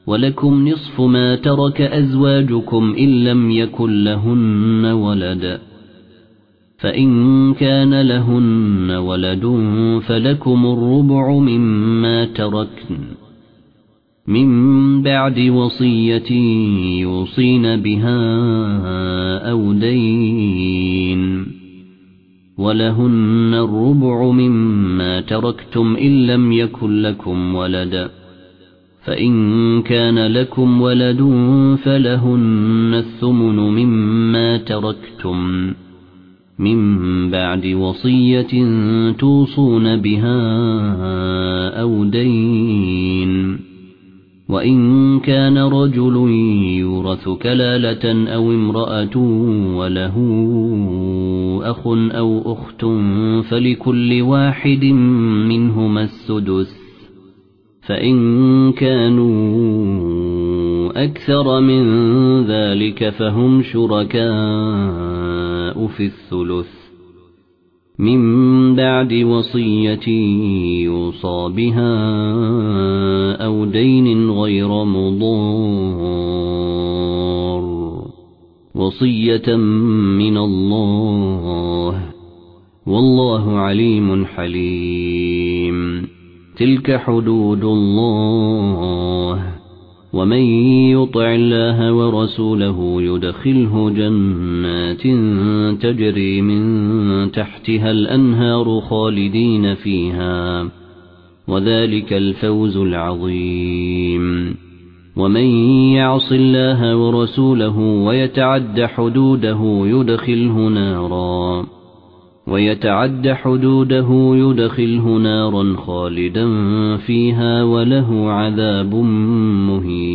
ولكم نصف ما ترك أزواجكم إن لم يكن لهن ولد فإن كان لهن ولد فلكم الربع مما تركن من بعد وصية يوصين بها أو دين ولهن الربع مما تركتم إن لم يكن لكم ولد فإن كان لكم ولد فلهن الثمن مما تركتم من بعد وصية توصون بها أو دين وإن كان رجل يورث كلالة أو امرأة وله أخ أو أخت فلكل واحد منهما السدس فإن كانوا أكثر من ذلك فهم شركاء في الثلث من بعد وصية يوصى بها أو دين غير مضار وصية من الله والله عليم حليم تلك حدود الله ومن يطع الله ورسوله يدخله جنات تجري من تحتها الأنهار خالدين فيها وذلك الفوز العظيم ومن يعص الله ورسوله ويتعد حدوده يدخله نارا خالدا فيها وله عذاب مهين.